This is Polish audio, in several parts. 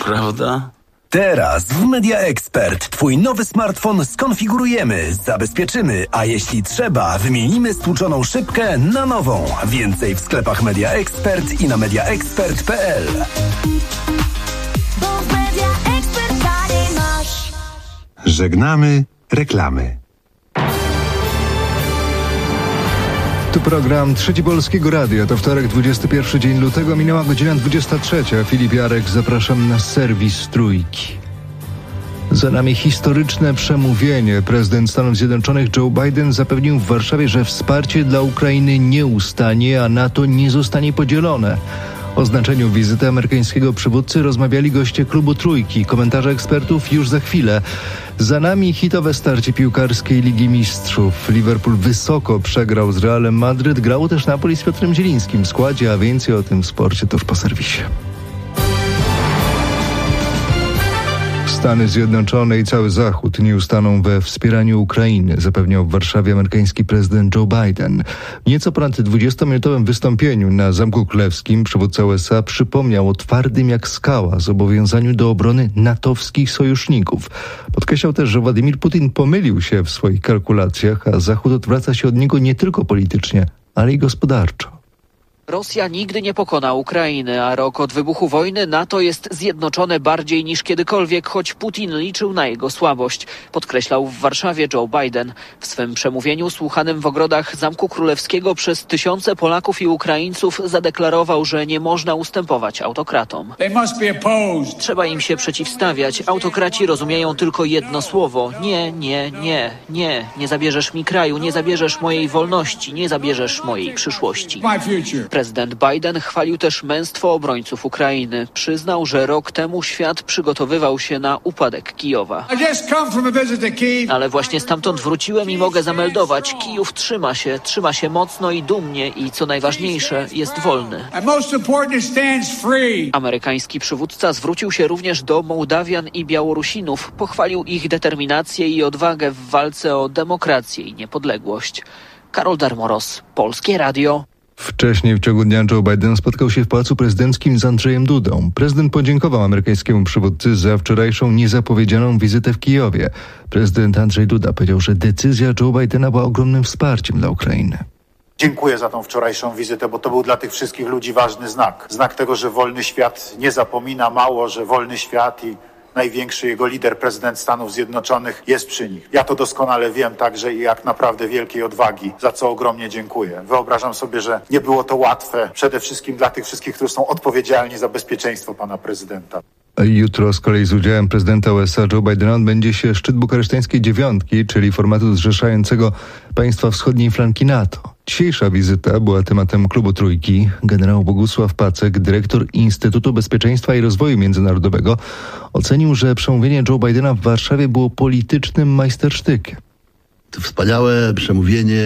Prawda? Teraz w Media Expert Twój nowy smartfon skonfigurujemy, zabezpieczymy, a jeśli trzeba, wymienimy stłuczoną szybkę na nową. Więcej w sklepach Media Expert i na mediaexpert.pl. Bo w Media Expert taniej masz. Żegnamy reklamy. Tu program Trzeci Polskiego Radia. To wtorek, 21 dzień lutego, minęła godzina 23. Filip Jarek, zapraszam na serwis Trójki. Za nami historyczne przemówienie. Prezydent Stanów Zjednoczonych Joe Biden zapewnił w Warszawie, że wsparcie dla Ukrainy nie ustanie, a NATO nie zostanie podzielone. O znaczeniu wizyty amerykańskiego przywódcy rozmawiali goście klubu Trójki. Komentarze ekspertów już za chwilę. Za nami hitowe starcie piłkarskiej Ligi Mistrzów. Liverpool wysoko przegrał z Realem Madryt. Grało też Napoli z Piotrem Zielińskim w składzie, a więcej o tym sporcie tuż po serwisie. Stany Zjednoczone i cały Zachód nie ustaną we wspieraniu Ukrainy, zapewniał w Warszawie amerykański prezydent Joe Biden. W nieco ponad 20-minutowym wystąpieniu na Zamku Królewskim przywódca USA przypomniał o twardym jak skała zobowiązaniu do obrony natowskich sojuszników. Podkreślał też, że Władimir Putin pomylił się w swoich kalkulacjach, a Zachód odwraca się od niego nie tylko politycznie, ale i gospodarczo. Rosja nigdy nie pokona Ukrainy, a rok od wybuchu wojny NATO jest zjednoczone bardziej niż kiedykolwiek, choć Putin liczył na jego słabość, podkreślał w Warszawie Joe Biden. W swym przemówieniu słuchanym w ogrodach Zamku Królewskiego przez tysiące Polaków i Ukraińców zadeklarował, że nie można ustępować autokratom. Trzeba im się przeciwstawiać. Autokraci rozumieją tylko jedno słowo. Nie, nie, nie, nie. Nie zabierzesz mi kraju, nie zabierzesz mojej wolności, nie zabierzesz mojej przyszłości. Prezydent Biden chwalił też męstwo obrońców Ukrainy. Przyznał, że rok temu świat przygotowywał się na upadek Kijowa. Ale właśnie stamtąd wróciłem i mogę zameldować. Kijów trzyma się mocno i dumnie i co najważniejsze, jest wolny. Amerykański przywódca zwrócił się również do Mołdawian i Białorusinów. Pochwalił ich determinację i odwagę w walce o demokrację i niepodległość. Karol Darmoros, Polskie Radio. Wcześniej w ciągu dnia Joe Biden spotkał się w Pałacu Prezydenckim z Andrzejem Dudą. Prezydent podziękował amerykańskiemu przywódcy za wczorajszą niezapowiedzianą wizytę w Kijowie. Prezydent Andrzej Duda powiedział, że decyzja Joe Bidena była ogromnym wsparciem dla Ukrainy. Dziękuję za tą wczorajszą wizytę, bo to był dla tych wszystkich ludzi ważny znak. Znak tego, że wolny świat nie zapomina, mało, że wolny świat i największy jego lider, prezydent Stanów Zjednoczonych, jest przy nich. Ja to doskonale wiem także i jak naprawdę wielkiej odwagi, za co ogromnie dziękuję. Wyobrażam sobie, że nie było to łatwe, przede wszystkim dla tych wszystkich, którzy są odpowiedzialni za bezpieczeństwo pana prezydenta. Jutro z kolei z udziałem prezydenta USA Joe Bidena odbędzie się szczyt bukareszteńskiej dziewiątki, czyli formatu zrzeszającego państwa wschodniej flanki NATO. Dzisiejsza wizyta była tematem klubu Trójki. Generał Bogusław Pacek, dyrektor Instytutu Bezpieczeństwa i Rozwoju Międzynarodowego, ocenił, że przemówienie Joe Bidena w Warszawie było politycznym majstersztykiem. Wspaniałe przemówienie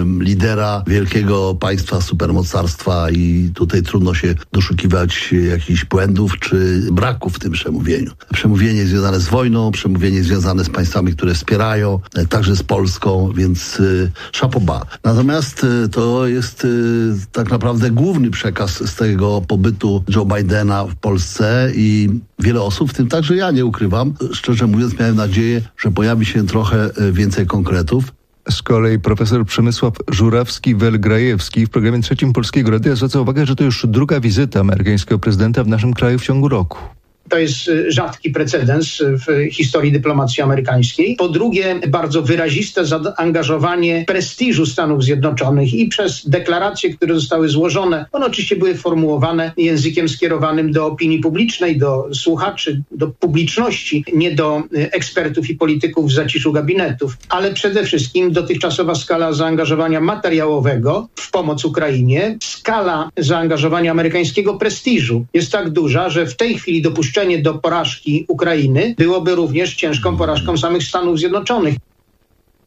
lidera wielkiego państwa, supermocarstwa i tutaj trudno się doszukiwać jakichś błędów czy braków w tym przemówieniu. Przemówienie związane z wojną, przemówienie związane z państwami, które wspierają, także z Polską, więc chapeau bas. Natomiast to jest tak naprawdę główny przekaz z tego pobytu Joe Bidena w Polsce i wiele osób, w tym także ja, nie ukrywam, szczerze mówiąc miałem nadzieję, że pojawi się trochę więcej konkretów. Z kolei profesor Przemysław Żurawski-Welgrajewski w programie Trzecim Polskiego Radia zwraca uwagę, że to już druga wizyta amerykańskiego prezydenta w naszym kraju w ciągu roku. To jest rzadki precedens w historii dyplomacji amerykańskiej. Po drugie, bardzo wyraziste zaangażowanie prestiżu Stanów Zjednoczonych i przez deklaracje, które zostały złożone. One oczywiście były formułowane językiem skierowanym do opinii publicznej, do słuchaczy, do publiczności, nie do ekspertów i polityków w zaciszu gabinetów. Ale przede wszystkim dotychczasowa skala zaangażowania materiałowego w pomoc Ukrainie, skala zaangażowania amerykańskiego prestiżu jest tak duża, że w tej chwili dopuszczenie do porażki Ukrainy byłoby również ciężką porażką samych Stanów Zjednoczonych.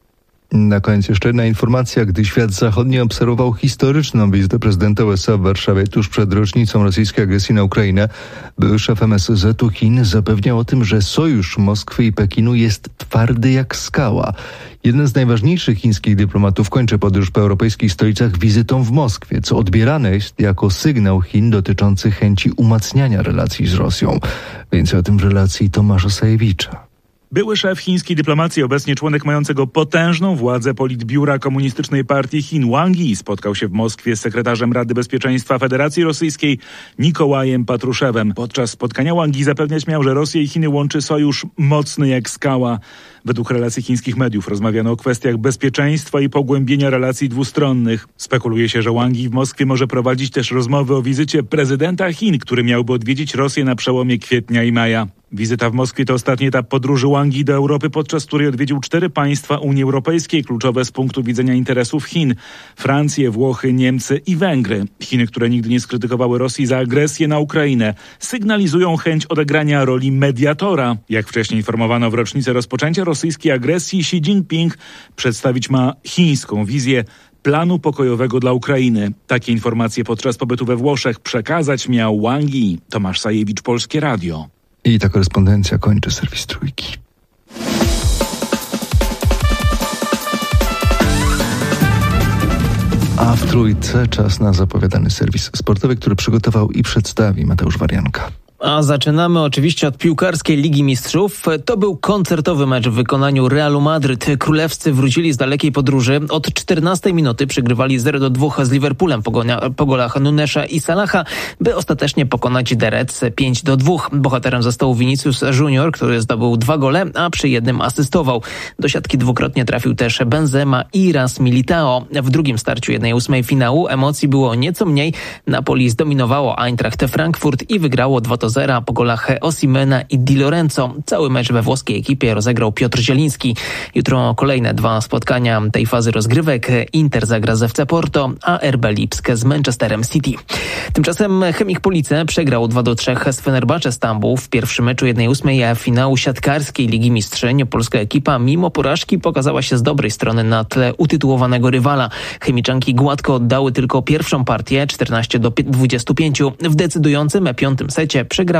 Na koniec jeszcze jedna informacja. Gdy świat zachodni obserwował historyczną wizytę prezydenta USA w Warszawie tuż przed rocznicą rosyjskiej agresji na Ukrainę, były szef MSZ-u Chin zapewniał o tym, że sojusz Moskwy i Pekinu jest twardy jak skała. Jeden z najważniejszych chińskich dyplomatów kończy podróż po europejskich stolicach wizytą w Moskwie, co odbierane jest jako sygnał Chin dotyczący chęci umacniania relacji z Rosją. Więcej o tym w relacji Tomasza Sajewicza. Były szef chińskiej dyplomacji, obecnie członek mającego potężną władzę Politbiura Komunistycznej Partii Chin Wang Yi spotkał się w Moskwie z sekretarzem Rady Bezpieczeństwa Federacji Rosyjskiej Nikołajem Patruszewem. Podczas spotkania Wang Yi zapewniać miał, że Rosję i Chiny łączy sojusz mocny jak skała. Według relacji chińskich mediów rozmawiano o kwestiach bezpieczeństwa i pogłębienia relacji dwustronnych. Spekuluje się, że Wang Yi w Moskwie może prowadzić też rozmowy o wizycie prezydenta Chin, który miałby odwiedzić Rosję na przełomie kwietnia i maja. Wizyta w Moskwie to ostatni etap podróży Wang Yi do Europy, podczas której odwiedził 4 państwa Unii Europejskiej, kluczowe z punktu widzenia interesów Chin: Francję, Włochy, Niemcy i Węgry. Chiny, które nigdy nie skrytykowały Rosji za agresję na Ukrainę, sygnalizują chęć odegrania roli mediatora. Jak wcześniej informowano, w rocznicę rozpoczęcia rosyjskiej agresji Xi Jinping przedstawić ma chińską wizję planu pokojowego dla Ukrainy. Takie informacje podczas pobytu we Włoszech przekazać miał Wang Yi. Tomasz Sajewicz, Polskie Radio. I ta korespondencja kończy serwis Trójki. A w Trójce czas na zapowiadany serwis sportowy, który przygotował i przedstawi Mateusz Warianka. A zaczynamy oczywiście od piłkarskiej Ligi Mistrzów. To był koncertowy mecz w wykonaniu Realu Madryt. Królewscy wrócili z dalekiej podróży. Od 14 minuty przegrywali 0-2 z Liverpoolem po golach Nunesza i Salaha, by ostatecznie pokonać The Reds 5-2. Bohaterem został Vinicius Junior, który zdobył 2 gole, a przy jednym asystował. Do siatki dwukrotnie trafił też Benzema i Ras Militao. W drugim starciu 1/8 finału emocji było nieco mniej. Napoli zdominowało Eintracht Frankfurt i wygrało 2-0 po golach Osimena i Di Lorenzo. Cały mecz we włoskiej ekipie rozegrał Piotr Zieliński. Jutro kolejne 2 spotkania tej fazy rozgrywek. Inter zagra z FC Porto, a RB Lipsk z Manchesterem City. Tymczasem Chemik Police przegrał 2-3 z Fenerbahce Stambuł w pierwszym meczu 1/8 finału siatkarskiej Ligi Mistrzyń. Polska ekipa mimo porażki pokazała się z dobrej strony na tle utytułowanego rywala. Chemiczanki gładko oddały tylko pierwszą partię 14-25. W decydującym 5. secie przegrały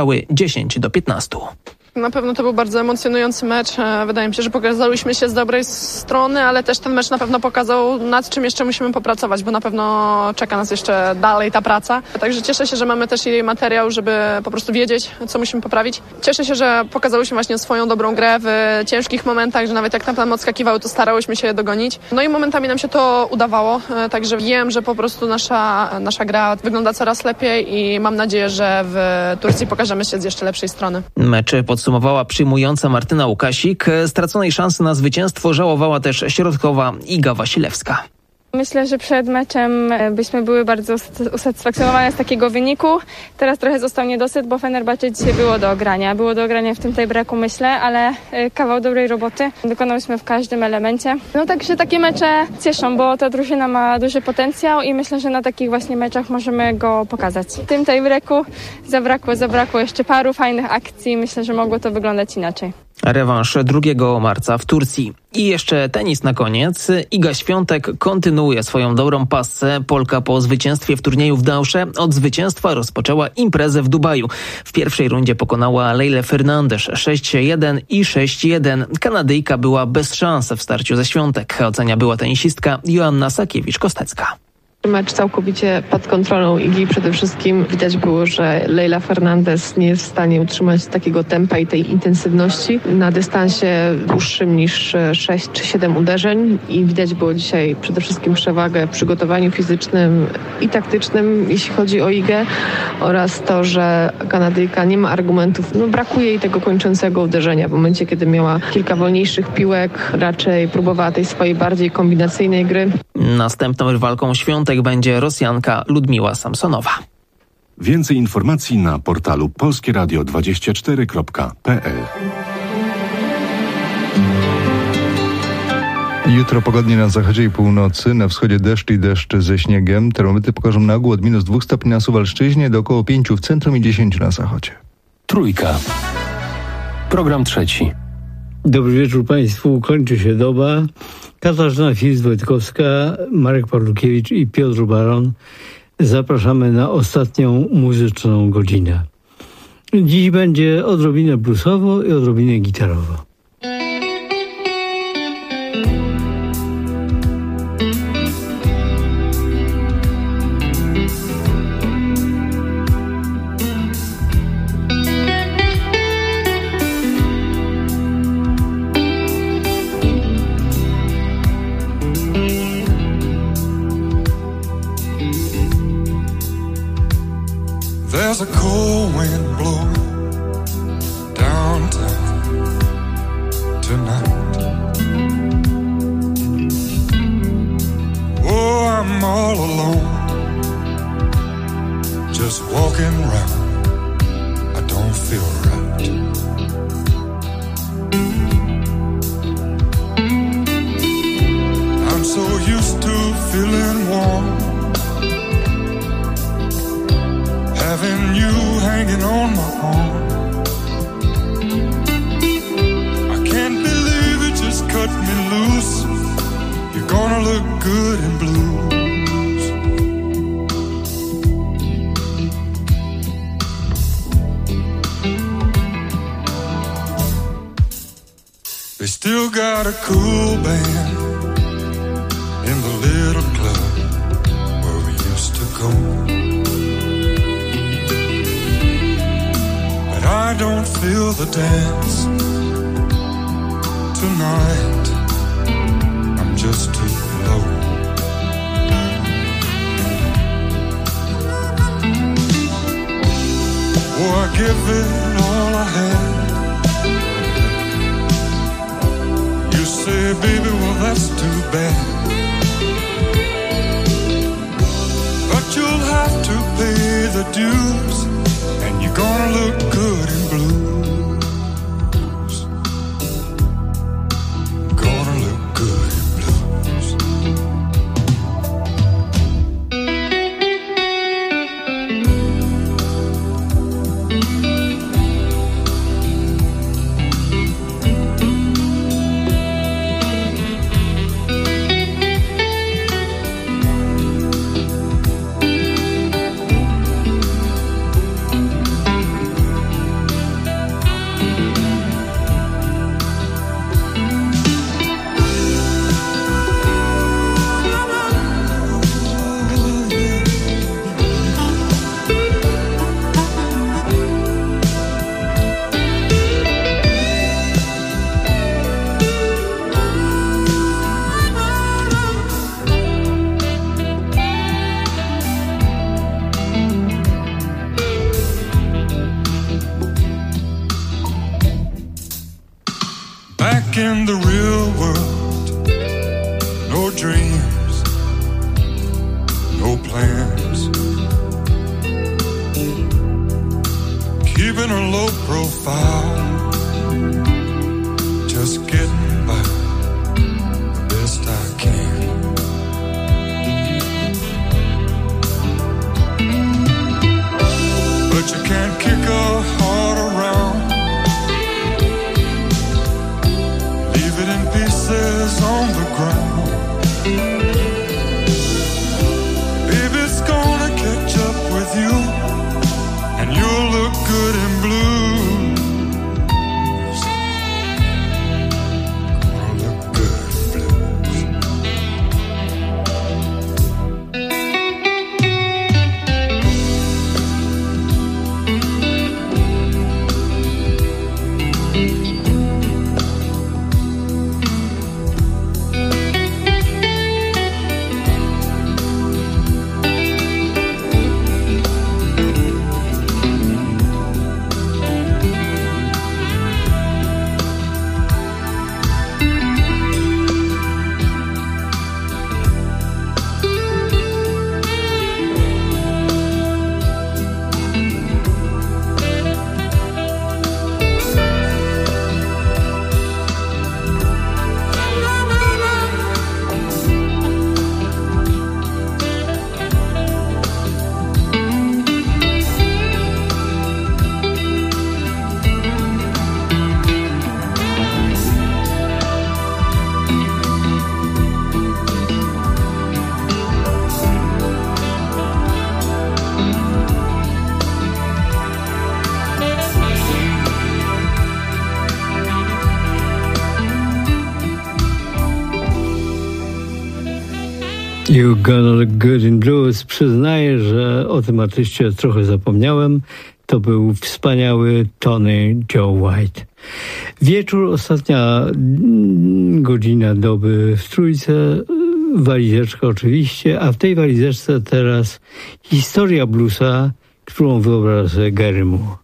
10-15. Na pewno to był bardzo emocjonujący mecz. Wydaje mi się, że pokazałyśmy się z dobrej strony, ale też ten mecz na pewno pokazał, nad czym jeszcze musimy popracować, bo na pewno czeka nas jeszcze dalej ta praca. Także cieszę się, że mamy też jej materiał, żeby po prostu wiedzieć, co musimy poprawić. Cieszę się, że pokazałyśmy właśnie swoją dobrą grę w ciężkich momentach, że nawet jak nam odskakiwały, to starałyśmy się je dogonić. No i momentami nam się to udawało, także wiem, że po prostu nasza gra wygląda coraz lepiej i mam nadzieję, że w Turcji pokażemy się z jeszcze lepszej strony. Mecz podsumowała przyjmująca Martyna Łukasik. Straconej szansy na zwycięstwo żałowała też środkowa Iga Wasilewska. Myślę, że przed meczem byśmy były bardzo usatysfakcjonowane z takiego wyniku. Teraz trochę został niedosyt, bo Fenerbahce dzisiaj było do ogrania. Było do ogrania w tym tiebreaku, myślę, ale kawał dobrej roboty dokonałyśmy w każdym elemencie. No także takie mecze cieszą, bo ta drużyna ma duży potencjał i myślę, że na takich właśnie meczach możemy go pokazać. W tym tiebreaku zabrakło jeszcze paru fajnych akcji. Myślę, że mogło to wyglądać inaczej. Rewanż 2 marca w Turcji. I jeszcze tenis na koniec. Iga Świątek kontynuuje swoją dobrą passę. Polka po zwycięstwie w turnieju w Dausze od zwycięstwa rozpoczęła imprezę w Dubaju. W pierwszej rundzie pokonała Leilę Fernandez 6-1 i 6-1. Kanadyjka była bez szans w starciu ze Świątek. Ocenia była tenisistka Joanna Sakiewicz-Kostecka. Mecz całkowicie pod kontrolą Igi. Przede wszystkim widać było, że Leila Fernandez nie jest w stanie utrzymać takiego tempa i tej intensywności na dystansie dłuższym niż 6 czy 7 uderzeń i widać było dzisiaj przede wszystkim przewagę w przygotowaniu fizycznym i taktycznym, jeśli chodzi o Igę, oraz to, że Kanadyjka nie ma argumentów. Brakuje jej tego kończącego uderzenia. W momencie, kiedy miała kilka wolniejszych piłek, raczej próbowała tej swojej bardziej kombinacyjnej gry. Następną rywalką Świątek będzie Rosjanka Ludmiła Samsonowa. Więcej informacji na portalu polskieradio24.pl. Jutro pogodnie na zachodzie i północy, na wschodzie deszcz i deszcz ze śniegiem. Termometry pokażą na ogół od -2 stopni na Suwalszczyźnie do około 5 w centrum i 10 na zachodzie. Trójka. Program trzeci. Dobry wieczór Państwu. Kończy się doba. Katarzyna Fis-Wojtkowska, Marek Pawlukiewicz i Piotr Baron. Zapraszamy na ostatnią muzyczną godzinę. Dziś będzie odrobinę bluesowo i odrobinę gitarowo. There's a cold wind blowing downtown tonight. Oh, I'm all alone, just walking around. I don't feel right. I'm so used to feeling warm, having you hanging on my arm. I can't believe it just cut me loose. You're gonna look good in blues. They still got a cool band in the little club where we used to go. I don't feel the dance tonight. I'm just too low. Oh, I give it all I had. You say, baby, well, that's too bad. But you'll have to pay the dues, and you're gonna look good in blues. Gonna look good in blues. In the real world, no dreams, no plans, keeping a low profile, just getting by the best I can. But you can't kick a heart around, in pieces on the ground. Baby, it's gonna catch up with you, and you'll look good in blues. You Gonna Look Good in Blues. Przyznaję, że o tym artyście trochę zapomniałem. To był wspaniały Tony Joe White. Wieczór, ostatnia godzina doby w Trójce. Walizeczka oczywiście, a w tej walizeczce teraz historia bluesa, którą wyobraża sobie Gary Moore.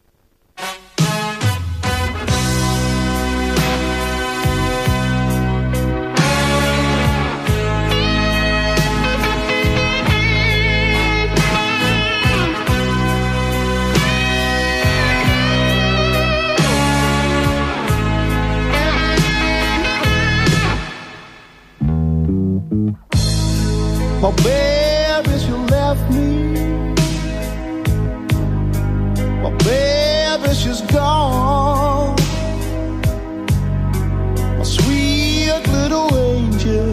My baby, she left me. My baby, she's gone. My sweet little angel.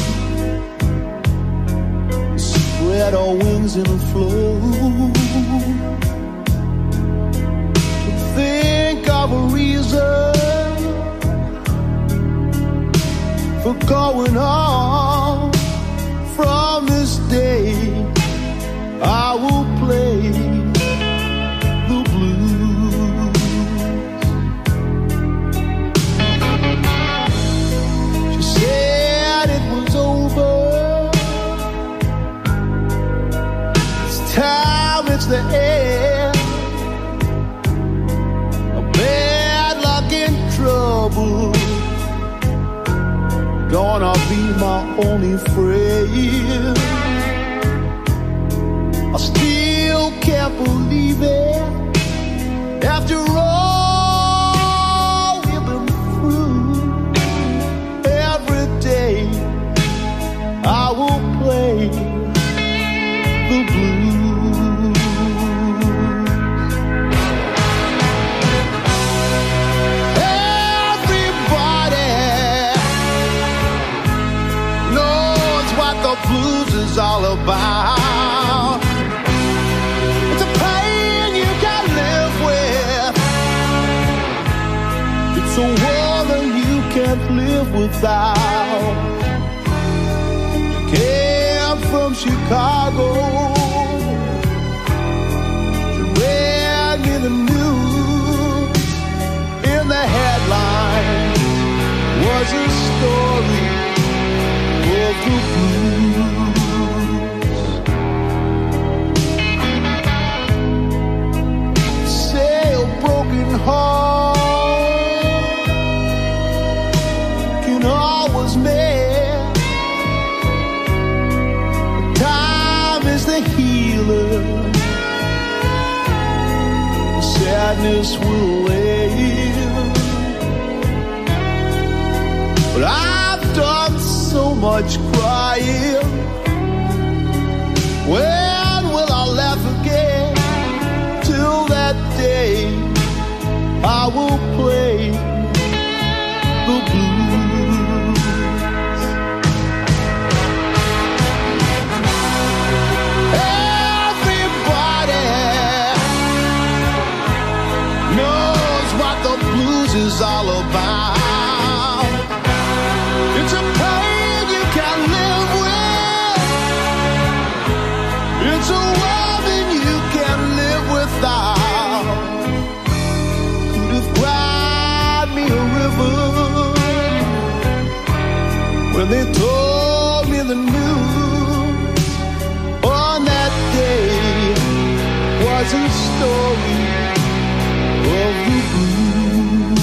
Spread her wings and flew. To think of a reason for going on. From this day, I will play the blues. She said it was over. It's time, it's the end. A bad luck and trouble gonna be my only friend. I still can't believe it. After all we've been through, every day I will play the blues. Everybody knows what the blues is all about. It's a pain you gotta live with. It's a woman you can't live without. She came from Chicago. She read me the news. In the headlines was a story of the blues. Say a broken heart can always mend. Time is the healer. Sadness will end. But I've done so much crying. When will I laugh again? Till that day I will play the blues. Everybody knows what the blues is all about. It's a pain you can't live with. It's a woman you can't live without. Could have cried me a river when they told me the news. On that day was a story of the blues.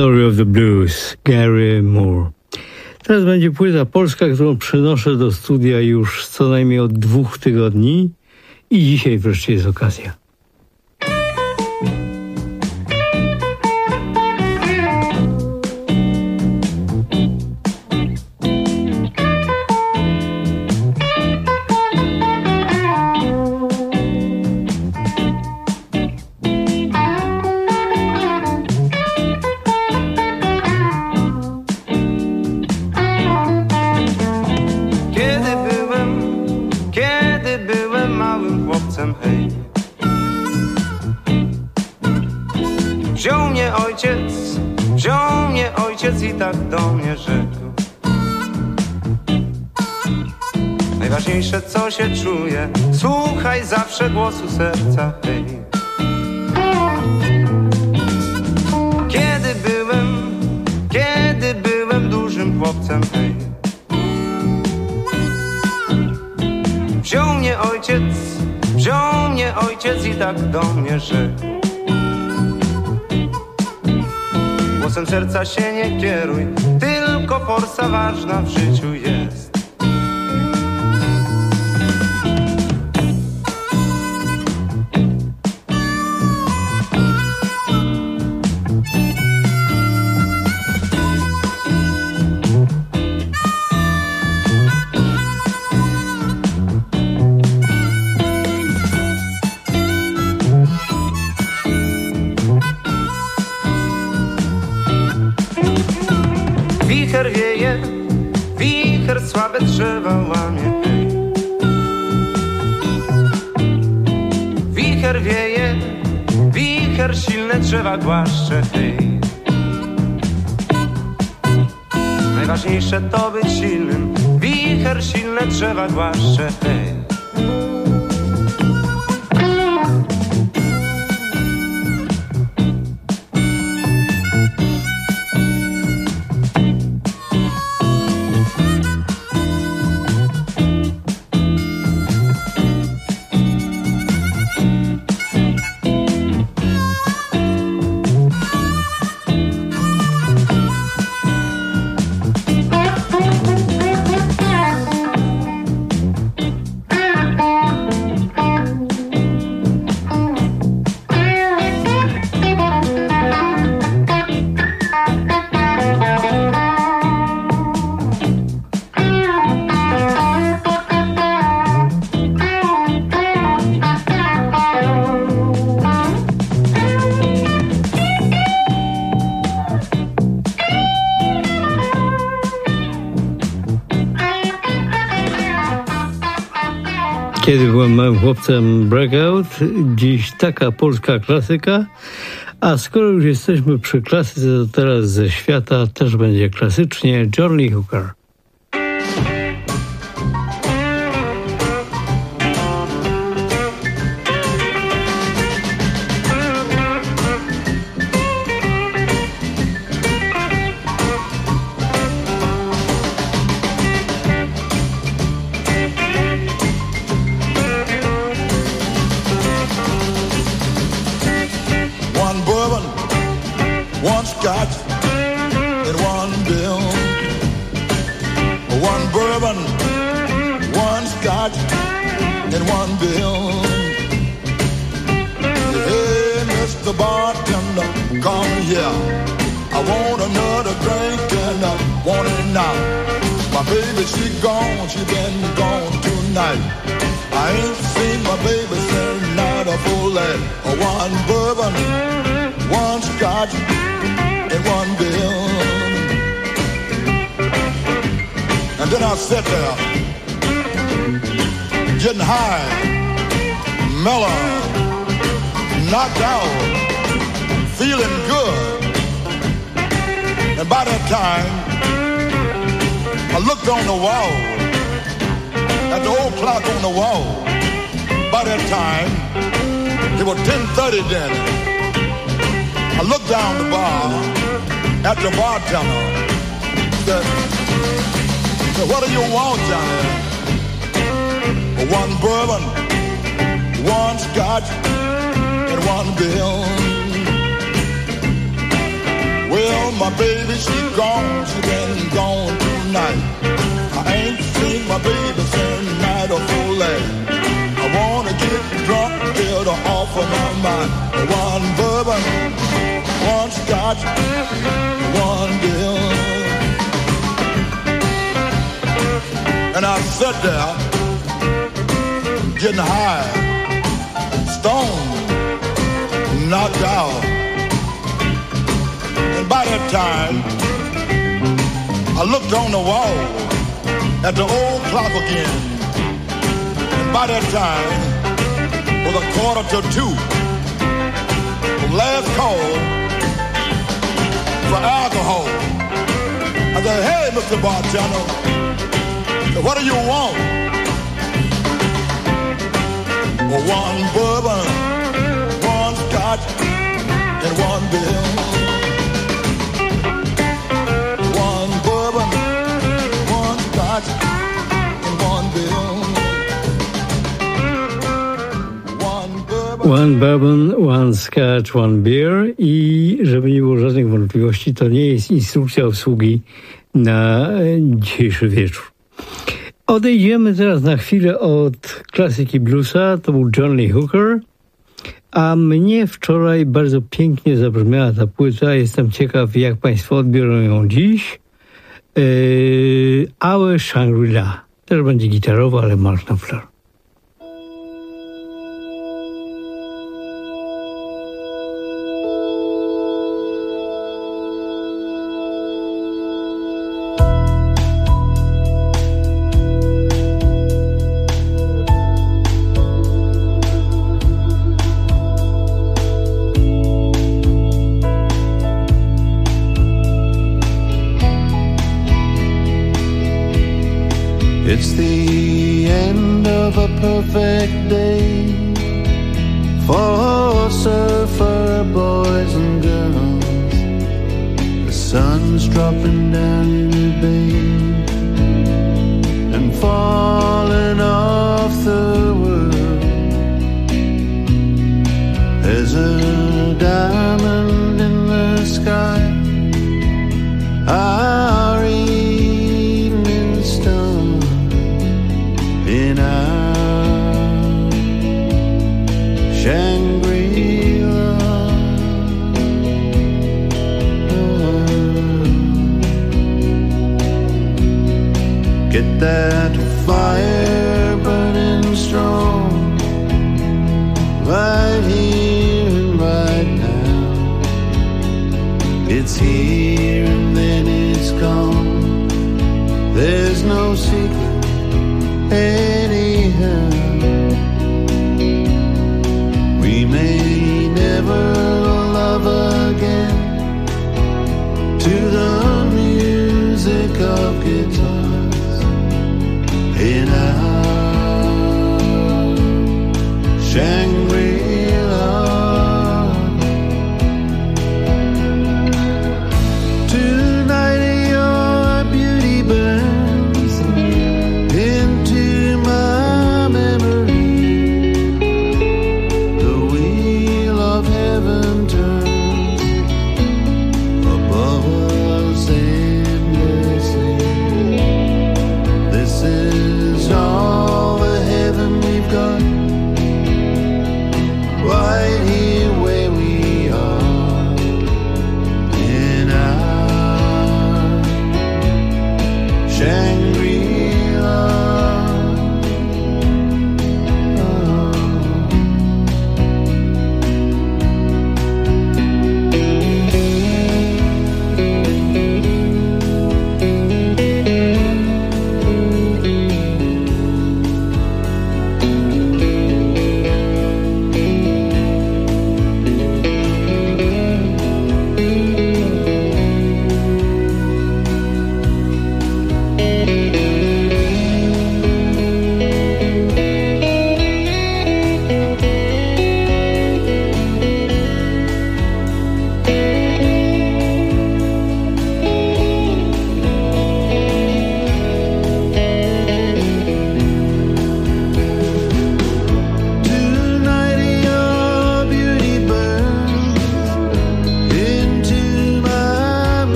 Story of the Blues, Gary Moore. Teraz będzie płyta polska, którą przynoszę do studia już co najmniej od 2 tygodni i dzisiaj wreszcie jest okazja. Wziął mnie ojciec i tak do mnie rzekł: najważniejsze co się czuje, słuchaj zawsze głosu serca, hej. Kiedy byłem dużym chłopcem, hej, wziął mnie ojciec i tak do mnie rzekł: głosem serca się nie kieruj, tylko forsa ważna w życiu jest. Wicher wieje, wicher słabe drzewa łamie, hej. Wicher wieje, wicher silne drzewa głaszcze, hej. Najważniejsze to być silnym, wicher silne drzewa głaszcze, hej. Kiedy byłem małym chłopcem, Breakout, dziś taka polska klasyka, a skoro już jesteśmy przy klasyce, to teraz ze świata też będzie klasycznie John Lee Hooker. Then I sat there, getting high, mellow, knocked out, feeling good. And by that time, I looked on the wall, at the old clock on the wall. By that time, it was 10:30 then. I looked down the bar at the bartender, said, what do you want, Johnny? One bourbon, one scotch, and one bill. Well, my baby, she gone, she been gone tonight. I ain't seen my baby since night before last. I wanna get drunk, get her off of my mind. One bourbon, one scotch, one bill. And I sat there, getting high, stoned, knocked out. And by that time, I looked on the wall at the old clock again. And by that time, was 1:45. The last call for alcohol. I said, hey, Mr. Bartender, what do you want? Well, one bourbon, one scotch, and one bill. One bourbon, one scotch, and one bill. One bourbon, one scotch, one beer. I żeby nie było żadnych wątpliwości, to nie jest instrukcja obsługi na dzisiejszy wieczór. Odejdziemy teraz na chwilę od klasyki bluesa, to był John Lee Hooker, a mnie wczoraj bardzo pięknie zabrzmiała ta płyta, jestem ciekaw, jak Państwo odbiorą ją dziś. Our Shangri-La, też będzie gitarowo, ale Mark Knopfler. It's the end of a perfect day for surfer boys and girls. The sun's dropping down in the bay and falling off the world. There's a diamond in the sky, our evening star. In our Shangri-La, get that fire burning strong, right here and right now. It's here and then it's gone. There's no secret anyhow. We may never love again to the music of guitars in our Shangri-La. Tonight your beauty burns into my memory. The wheel of heaven turns above us endlessly.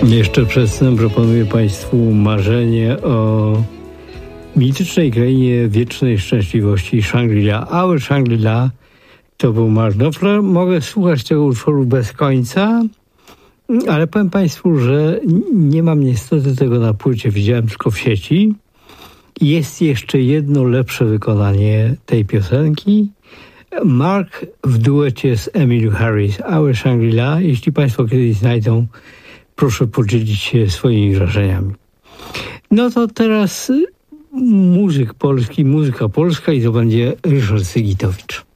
Jeszcze przed snem proponuję Państwu marzenie o mitycznej krainie wiecznej szczęśliwości Shangri-La. Our Shangri-La to był Mark Knopfler. Mogę słuchać tego utworu bez końca, ale powiem Państwu, że nie mam niestety tego na płycie, widziałem tylko w sieci. Jest jeszcze jedno lepsze wykonanie tej piosenki. Mark w duecie z Emmylou Harris, Our Shangri-La. Jeśli Państwo kiedyś znajdą, proszę podzielić się swoimi wrażeniami. No to teraz muzyk polski, muzyka polska i to będzie Ryszard Sygitowicz.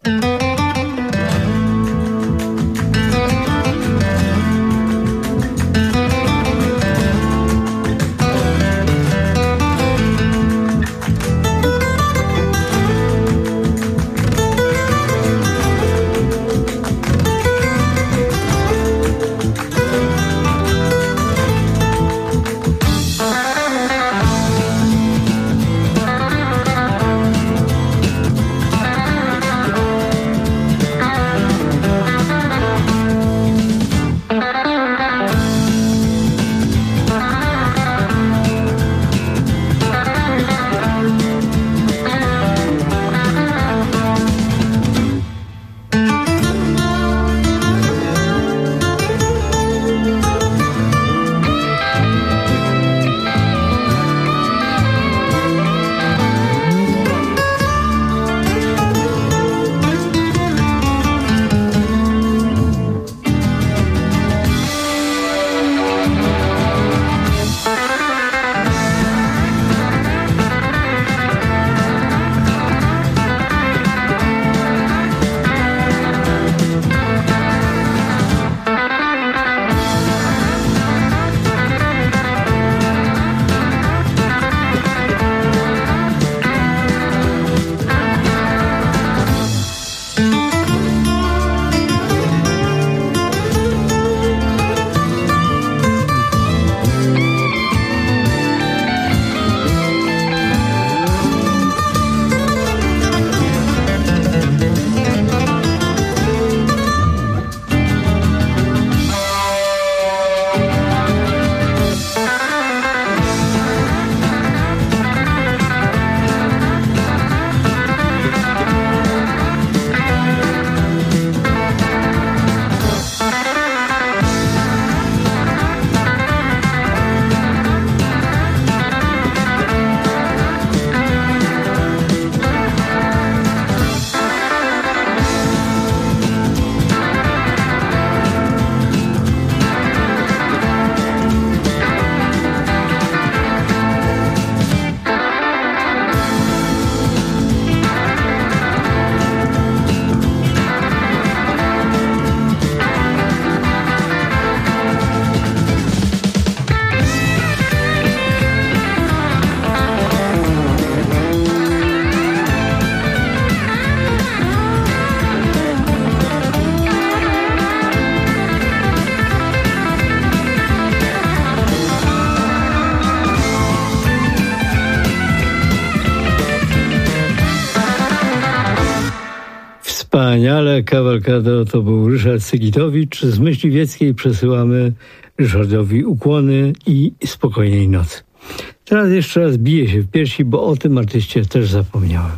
Wspaniale, Cavalcado to był Ryszard Sygitowicz. Z Myśliwieckiej przesyłamy Ryszardowi ukłony i spokojnej nocy. Teraz jeszcze raz biję się w piersi, bo o tym artyście też zapomniałem.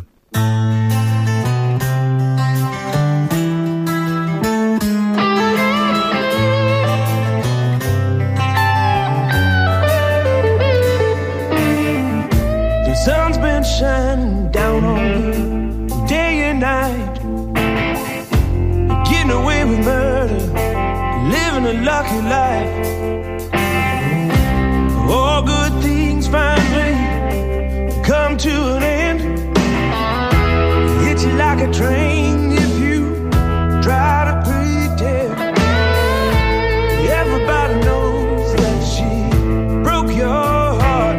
The sun's been shining down on you day and night, getting away with murder, living a lucky life. All good things finally come to an end. Hit you like a train if you try to pretend. Everybody knows that she broke your heart.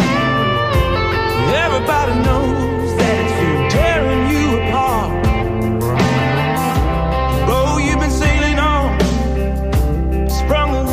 Everybody knows that it's been tearing you apart. Oh, you've been sailing on, sprung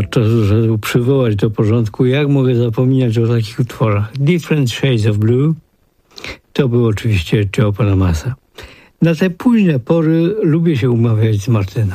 od czasu do czasu przywołać do porządku. Jak mogę zapominać o takich utworach? Different Shades of Blue to był oczywiście Joe Bonamassa. Na te późne pory lubię się umawiać z Martyną.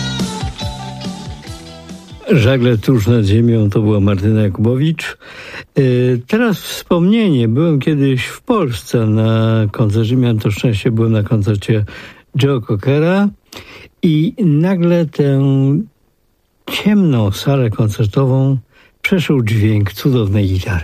Żagle tuż nad ziemią to była Martyna Jakubowicz. Teraz wspomnienie. Byłem kiedyś w Polsce na koncercie, miałem to szczęście, byłem na koncercie Joe Cockera i nagle tę ciemną salę koncertową przeszył dźwięk cudownej gitary.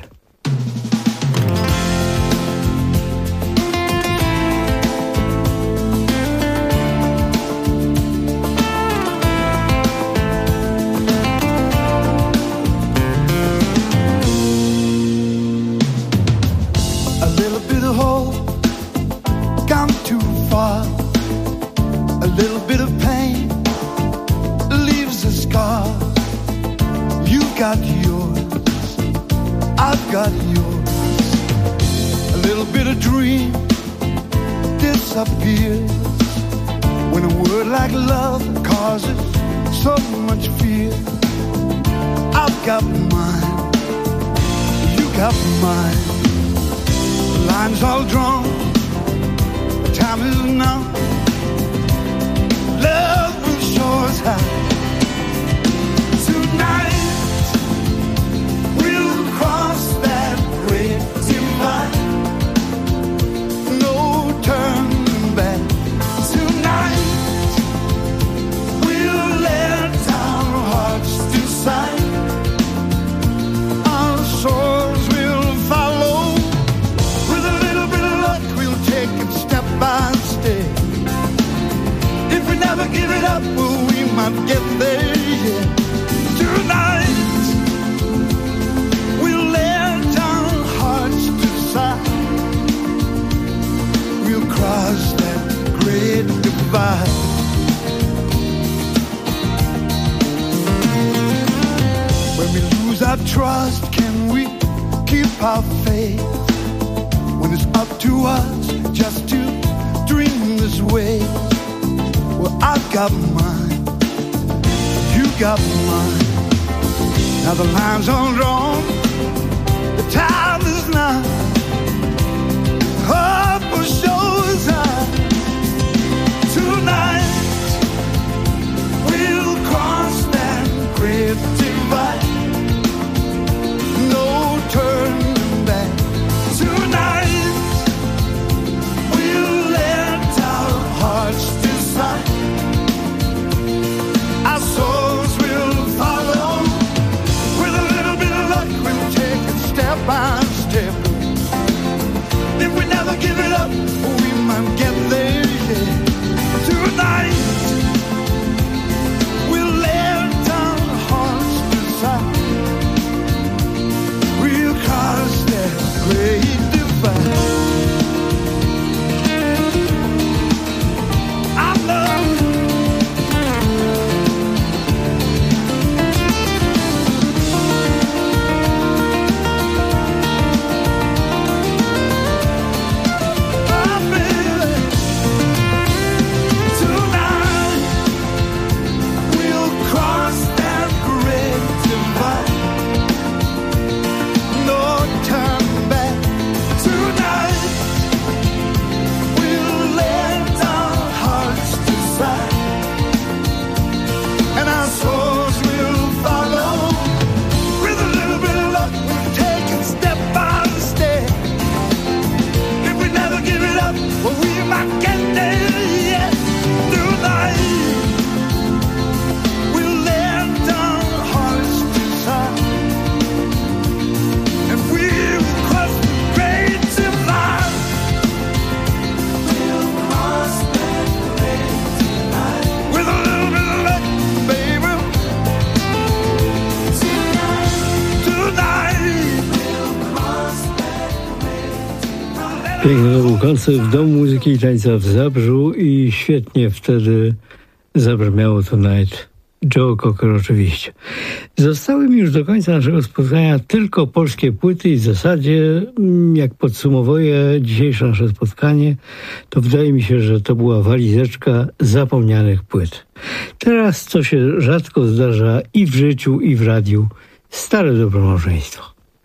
Piękny to był koncert w Domu Muzyki i Tańca w Zabrzu i świetnie wtedy zabrzmiało Tonight. Joe Cocker oczywiście. Zostały mi już do końca naszego spotkania tylko polskie płyty i w zasadzie, jak podsumowuję dzisiejsze nasze spotkanie, to wydaje mi się, że to była walizeczka zapomnianych płyt. Teraz, co się rzadko zdarza i w życiu, i w radiu, stare dobre małżeństwo.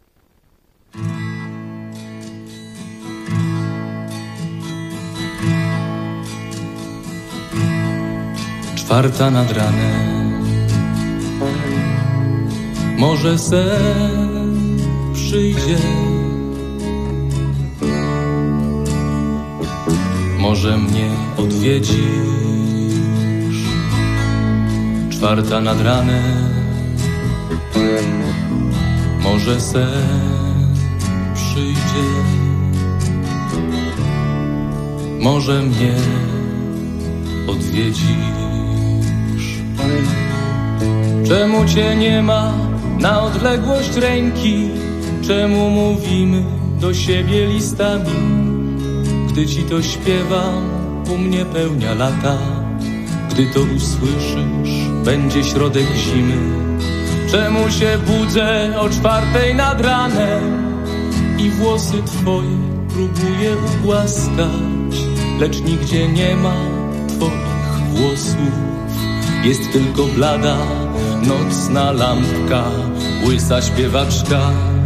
Czwarta nad ranem, może sen przyjdzie. Może mnie odwiedzisz, 4 nad ranem. Może sen przyjdzie. Może mnie odwiedzisz. Czemu cię nie ma na odległość ręki? Czemu mówimy do siebie listami? Gdy ci to śpiewam, u mnie pełnia lata. Gdy to usłyszysz, będzie środek zimy. Czemu się budzę o 4 nad ranem i włosy twoje próbuję ugłaskać, lecz nigdzie nie ma twoich włosów. Jest tylko blada, nocna lampka, łysa śpiewaczka.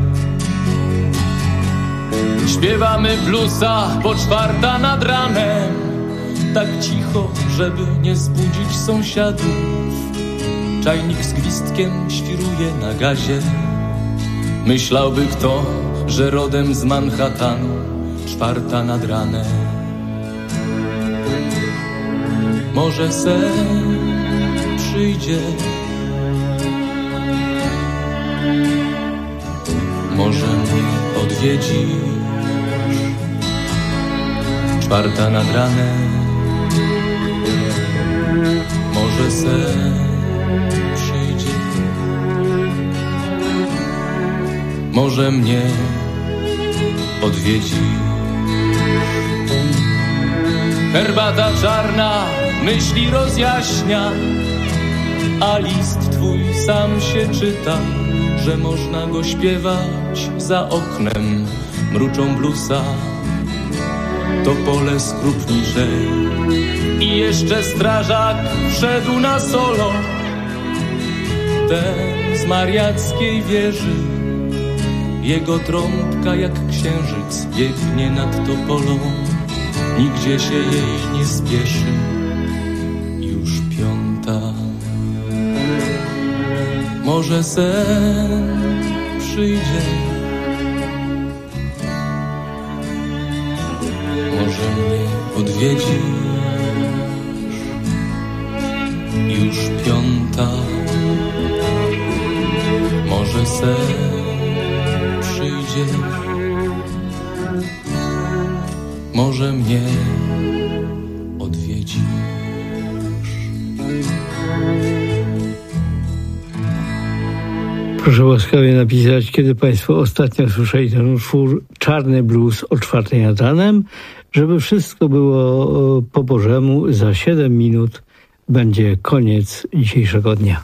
Śpiewamy bluesa po 4 nad ranem, tak cicho, żeby nie zbudzić sąsiadów. Czajnik z gwizdkiem świruje na gazie. Myślałby kto, że rodem z Manhattanu, 4 nad ranem. Może sen przyjdzie. Może mnie odwiedzisz, 4 nad ranem. Może sen przyjdzie. Może mnie odwiedzisz. Herbata czarna myśli rozjaśnia, a list twój sam się czyta, że można go śpiewać za oknem. Mruczą bluesa, to pole skrupniczej. I jeszcze strażak wszedł na solo, ten z mariackiej wieży. Jego trąbka jak księżyc biegnie nad topolą. Nigdzie się jej nie spieszy. Już 5. Może sen przyjdzie. Może mnie odwiedzisz. Już 5. Może sen przyjdzie. Może mnie odwiedzisz. Proszę łaskawie napisać, kiedy Państwo ostatnio słyszeli ten utwór Czarny Blues o 4 nad ranem, żeby wszystko było po Bożemu. Za 7 minut będzie koniec dzisiejszego dnia.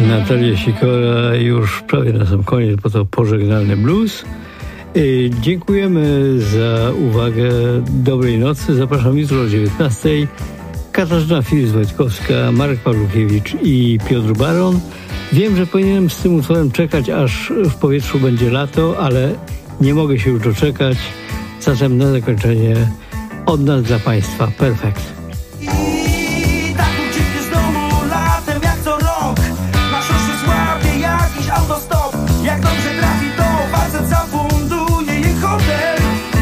Natalia Sikora już prawie na sam koniec, po to pożegnalny blues. Dziękujemy za uwagę. Dobrej nocy. Zapraszam jutro o 19:00. Katarzyna Fils-Wojtkowska, Marek Pawlukiewicz i Piotr Baron. Wiem, że powinienem z tym utworem czekać, aż w powietrzu będzie lato, ale nie mogę się już doczekać. Zatem na zakończenie od nas dla Państwa. Perfekt. I tak ucieknie z domu latem jak co rok. Na szosie złapie jakiś autostop. Jak dobrze trafi, to facet zafunduje jej hotel.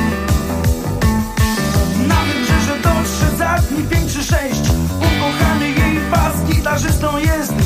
Na wybrzeże dotrze za dni 5 czy 6. Ukochany jej pas gitarzystą jest.